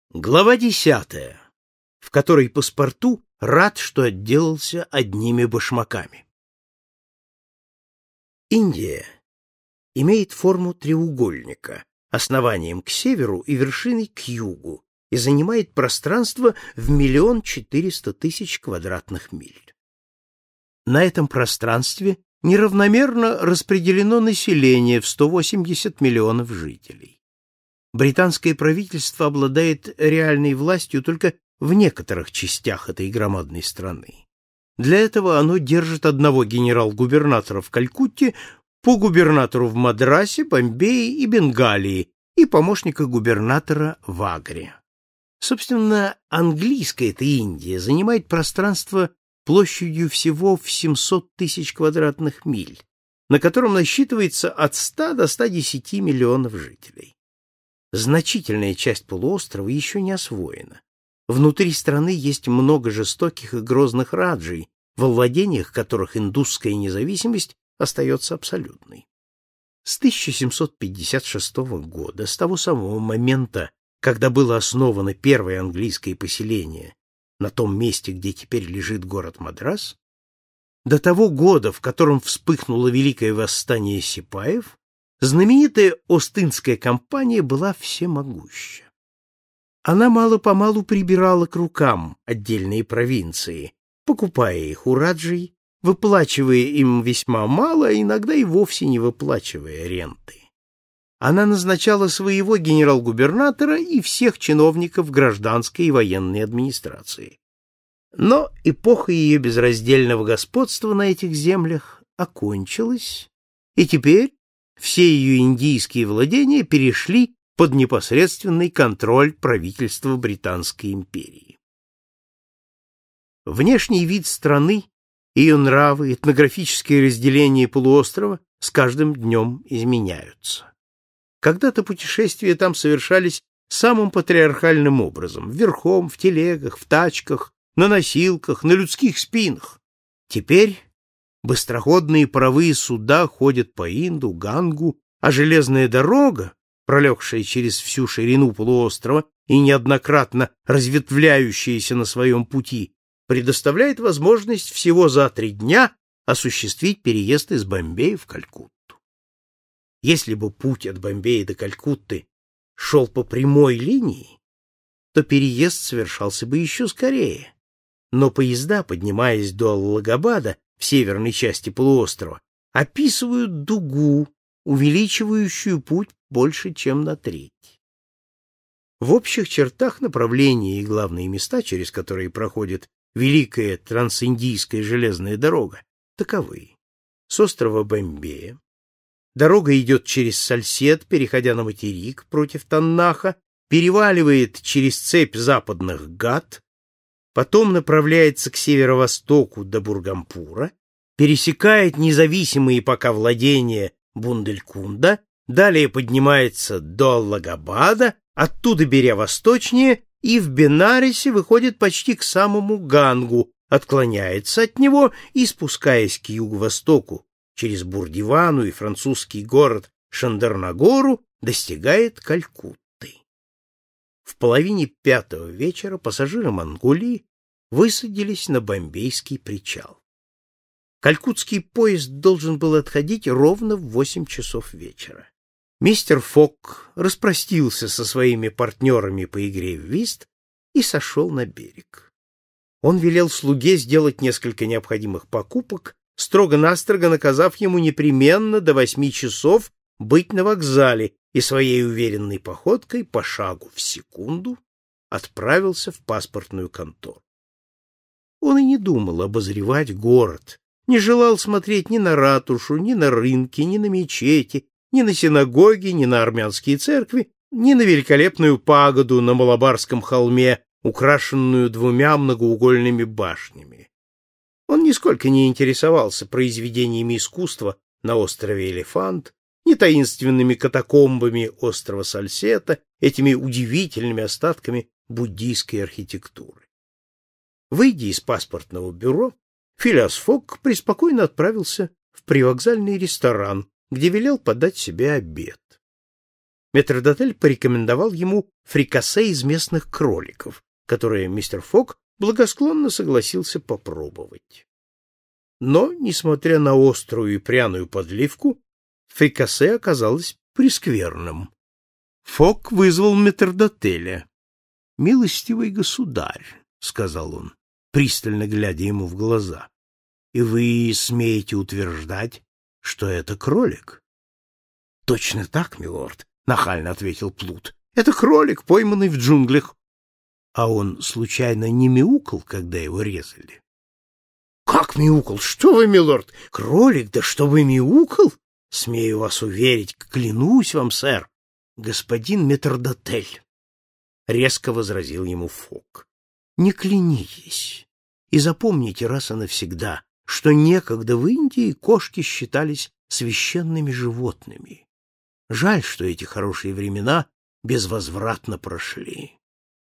Глава 10, в которой паспорту рад, что отделался одними башмаками. Индия имеет форму треугольника, основанием к северу и вершиной к югу, и занимает пространство в 1 400 000 квадратных миль. На этом пространстве неравномерно распределено население в 180 миллионов жителей. Британское правительство обладает реальной властью только в некоторых частях этой громадной страны. Для этого оно держит одного генерал-губернатора в Калькутте, по губернатору в Мадрасе, Бомбее и Бенгалии и помощника губернатора в Агре. Собственно, английская эта Индия занимает пространство площадью всего в 700 000 квадратных миль, на котором насчитывается от 100 до 110 миллионов жителей. Значительная часть полуострова еще не освоена. Внутри страны есть много жестоких и грозных раджей, во владениях которых индусская независимость остается абсолютной. С 1756 года, с того самого момента, когда было основано первое английское поселение на том месте, где теперь лежит город Мадрас, до того года, в котором вспыхнуло Великое восстание сипаев, знаменитая Остинская компания была всемогуща. Она мало-помалу прибирала к рукам отдельные провинции, покупая их у раджей, выплачивая им весьма мало, а иногда и вовсе не выплачивая ренты. Она назначала своего генерал-губернатора и всех чиновников гражданской и военной администрации. Но эпоха ее безраздельного господства на этих землях окончилась, и теперь все ее индийские владения перешли под непосредственный контроль правительства Британской империи. Внешний вид страны, ее нравы, этнографические разделения полуострова с каждым днем изменяются. Когда-то путешествия там совершались самым патриархальным образом: верхом, в телегах, в тачках, на носилках, на людских спинах. Теперь быстроходные паровые суда ходят по Инду, Гангу, а железная дорога, пролегшая через всю ширину полуострова и неоднократно разветвляющаяся на своем пути, предоставляет возможность всего за 3 дня осуществить переезд из Бомбея в Калькутту. Если бы путь от Бомбея до Калькутты шел по прямой линии, то переезд совершался бы еще скорее. Но поезда, поднимаясь до Аллагабада, в северной части полуострова, описывают дугу, увеличивающую путь больше, чем на 1/3. В общих чертах направления и главные места, через которые проходит Великая Трансиндийская железная дорога, таковы: с острова Бомбея дорога идет через Сальсет, переходя на материк против Таннаха, переваливает через цепь западных Гат, потом направляется к северо-востоку до Бургампура, пересекает независимые пока владения Бунделькунда, далее поднимается до Аллагабада, оттуда беря восточнее, и в Бенаресе выходит почти к самому Гангу, отклоняется от него и, спускаясь к юго-востоку через Бурдивану и французский город Шандарнагору, достигает Калькутты. В половине 5-го вечера пассажиры Монголии высадились на Бомбейский причал. Калькуттский поезд должен был отходить ровно в 8 часов вечера. Мистер Фок распростился со своими партнерами по игре в вист и сошел на берег. Он велел слуге сделать несколько необходимых покупок, строго-настрого наказав ему непременно до 8 часов быть на вокзале, и своей уверенной походкой по шагу в секунду отправился в паспортную контору. Он и не думал обозревать город, не желал смотреть ни на ратушу, ни на рынки, ни на мечети, ни на синагоги, ни на армянские церкви, ни на великолепную пагоду на Малабарском холме, украшенную 2 многоугольными башнями. Он нисколько не интересовался произведениями искусства на острове Элефант, ни таинственными катакомбами острова Сальсета, этими удивительными остатками буддийской архитектуры. Выйдя из паспортного бюро, Филиас Фок преспокойно отправился в привокзальный ресторан, где велел подать себе обед. метрдотель порекомендовал ему фрикасе из местных кроликов, которое мистер Фог благосклонно согласился попробовать. Но, несмотря на острую и пряную подливку, фрикасе оказалось прескверным. Фог вызвал метрдотеля. — Милостивый государь, — сказал он, пристально глядя ему в глаза, — и вы смеете утверждать, что это кролик? — Точно так, милорд, — нахально ответил Плут. — Это кролик, пойманный в джунглях. — А он, случайно, не мяукал, когда его резали? — Как мяукал? Что вы, милорд? Кролик, да что вы мяукал? Смею вас уверить, клянусь вам, сэр, господин метрдотель, — резко возразил ему Фог. — Не клянитесь и запомните раз и навсегда, что некогда в Индии кошки считались священными животными. Жаль, что эти хорошие времена безвозвратно прошли.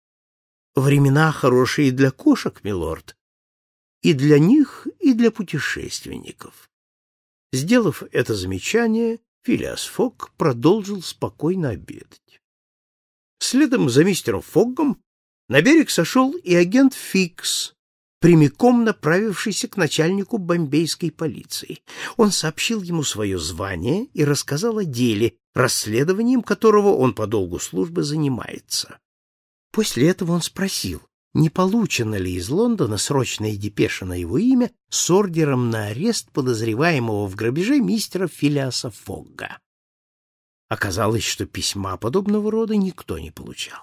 Времена хорошие для кошек, милорд, и для них, и для путешественников. Сделав это замечание, Филиас Фогг продолжил спокойно обедать. Следом за мистером Фоггом на берег сошел и агент Фикс, прямиком направившийся к начальнику бомбейской полиции. Он сообщил ему свое звание и рассказал о деле, расследованием которого он по долгу службы занимается. После этого он спросил, не получена ли из Лондона срочная депеша на его имя с ордером на арест подозреваемого в грабеже мистера Филиаса Фогга. Оказалось, что письма подобного рода никто не получал.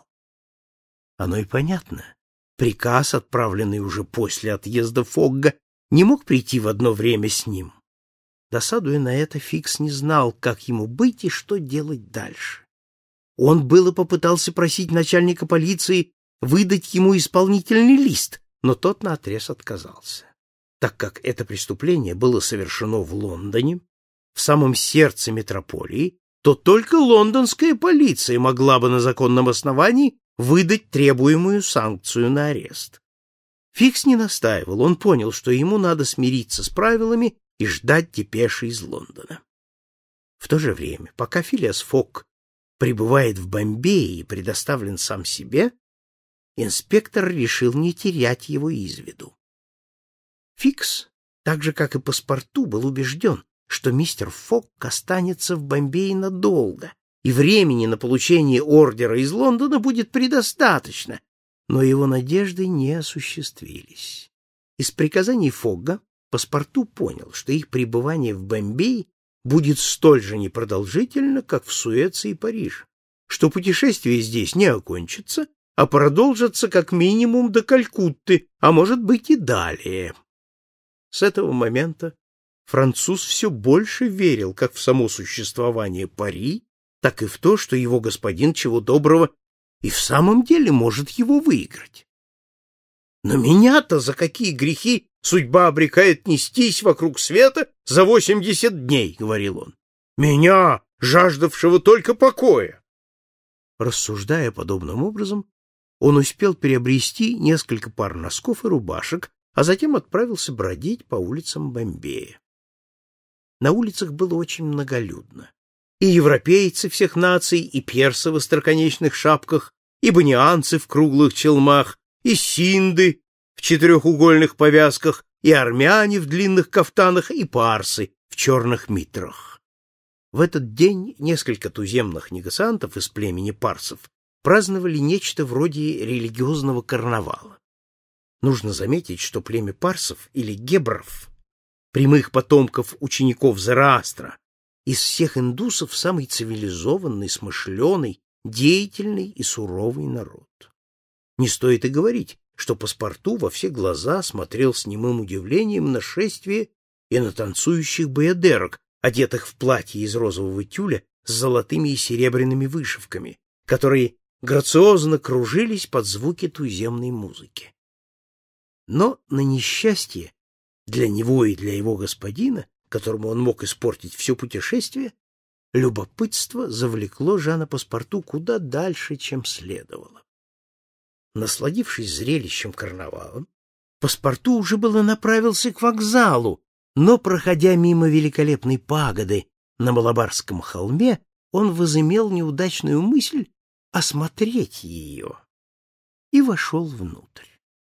Оно и понятно. Приказ, отправленный уже после отъезда Фогга, не мог прийти в одно время с ним. Досадуя на это, Фикс не знал, как ему быть и что делать дальше. Он было попытался просить начальника полиции выдать ему исполнительный лист, но тот наотрез отказался. Так как это преступление было совершено в Лондоне, в самом сердце метрополии, то только лондонская полиция могла бы на законном основании выдать требуемую санкцию на арест. Фикс не настаивал, он понял, что ему надо смириться с правилами и ждать депеши из Лондона. В то же время, пока Филиас Фогг пребывает в Бомбее и предоставлен сам себе, инспектор решил не терять его из виду. Фикс, так же как и паспорту, был убежден, что мистер Фогг останется в Бомбее надолго, и времени на получение ордера из Лондона будет предостаточно, но его надежды не осуществились. Из приказаний Фогга паспорту понял, что их пребывание в Бомбее будет столь же непродолжительно, как в Суэце и Париже, что путешествие здесь не окончится, а продолжится как минимум до Калькутты, а может быть и далее. С этого момента француз все больше верил как в само существование Пари, так и в то, что его господин чего доброго и в самом деле может его выиграть. Но меня-то за какие грехи судьба обрекает нестись вокруг света за 80 дней, — говорил он. Меня, жаждавшего только покоя. Рассуждая подобным образом, он успел приобрести несколько пар носков и рубашек, а затем отправился бродить по улицам Бомбея. На улицах было очень многолюдно. И европейцы всех наций, и персы в остроконечных шапках, и банианцы в круглых челмах, и синды в четырехугольных повязках, и армяне в длинных кафтанах, и парсы в черных митрах. В этот день несколько туземных негациантов из племени парсов праздновали нечто вроде религиозного карнавала. Нужно заметить, что племя парсов или гебров, прямых потомков учеников Зороастра, из всех индусов самый цивилизованный, смышленый, деятельный и суровый народ. Не стоит и говорить, что паспорту во все глаза смотрел с немым удивлением на шествие и на танцующих баядерок, одетых в платье из розового тюля с золотыми и серебряными вышивками, которые грациозно кружились под звуки туземной музыки. Но на несчастье для него и для его господина, которому он мог испортить все путешествие, любопытство завлекло Жана Паспорту куда дальше, чем следовало. Насладившись зрелищем карнавала, Паспорту уже было направился к вокзалу, но, проходя мимо великолепной пагоды на Малабарском холме, он возымел неудачную мысль осмотреть ее и вошел внутрь.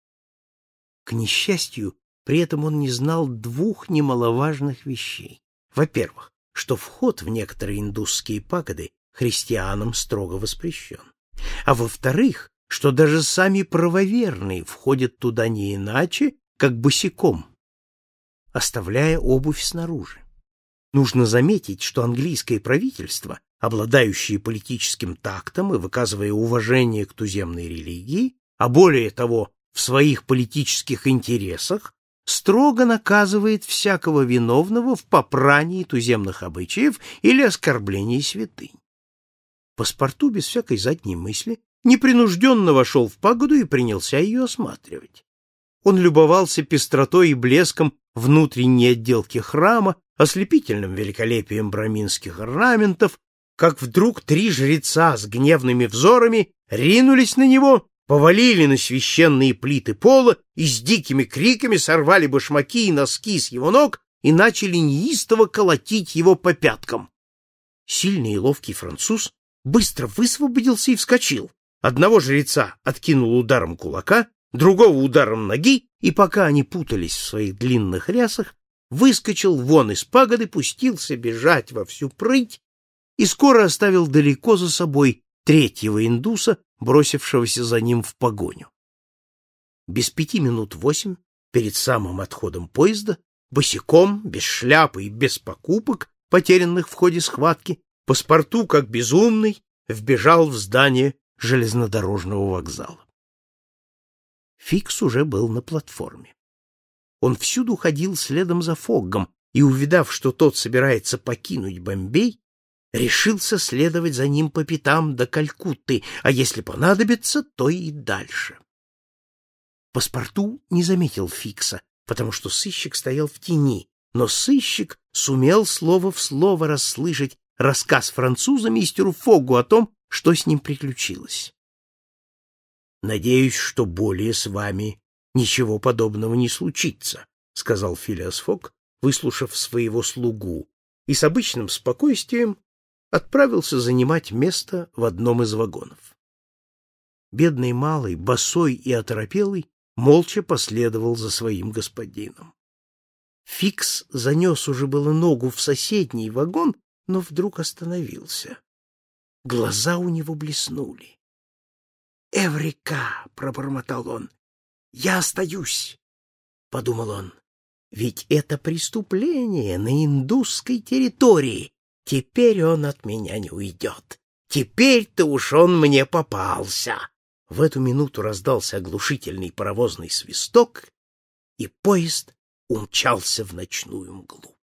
К несчастью, при этом он не знал двух немаловажных вещей. Во-первых, что вход в некоторые индусские пагоды христианам строго воспрещен. А во-вторых, что даже сами правоверные входят туда не иначе, как босиком, оставляя обувь снаружи. Нужно заметить, что английское правительство, обладающее политическим тактом и выказывая уважение к туземной религии, а более того, в своих политических интересах, строго наказывает всякого виновного в попрании туземных обычаев или оскорблении святынь. Паспорту без всякой задней мысли непринужденно вошел в пагоду и принялся ее осматривать. Он любовался пестротой и блеском внутренней отделки храма, ослепительным великолепием браминских орнаментов, как вдруг 3 жреца с гневными взорами ринулись на него, повалили на священные плиты пола и с дикими криками сорвали башмаки и носки с его ног и начали неистово колотить его по пяткам. Сильный и ловкий француз быстро высвободился и вскочил. Одного жреца откинул ударом кулака, другого ударом ноги, и пока они путались в своих длинных рясах, выскочил вон из пагоды, пустился бежать во всю прыть и скоро оставил далеко за собой 3-го индуса, бросившегося за ним в погоню. Без 5 минут 8, перед самым отходом поезда, босиком, без шляпы и без покупок, потерянных в ходе схватки, паспорту, как безумный, вбежал в здание железнодорожного вокзала. Фикс уже был на платформе. Он всюду ходил следом за Фоггом и, увидав, что тот собирается покинуть Бомбей, решился следовать за ним по пятам до Калькутты, а если понадобится, то и дальше. Паспорту не заметил Фикса, потому что сыщик стоял в тени, но сыщик сумел слово в слово расслышать рассказ француза мистеру Фоггу о том, что с ним приключилось. «Надеюсь, что более с вами ничего подобного не случится», — сказал Филиас Фогг, выслушав своего слугу, и с обычным спокойствием отправился занимать место в одном из вагонов. Бедный малый, босой и оторопелый, молча последовал за своим господином. Фикс занес уже было ногу в соседний вагон, но вдруг остановился. Глаза у него блеснули. «Эврика!» — пробормотал он. «Я остаюсь!» — подумал он. «Ведь это преступление на индусской территории. Теперь он от меня не уйдет. Теперь-то уж он мне попался!» В эту минуту раздался оглушительный паровозный свисток, и поезд умчался в ночную мглу.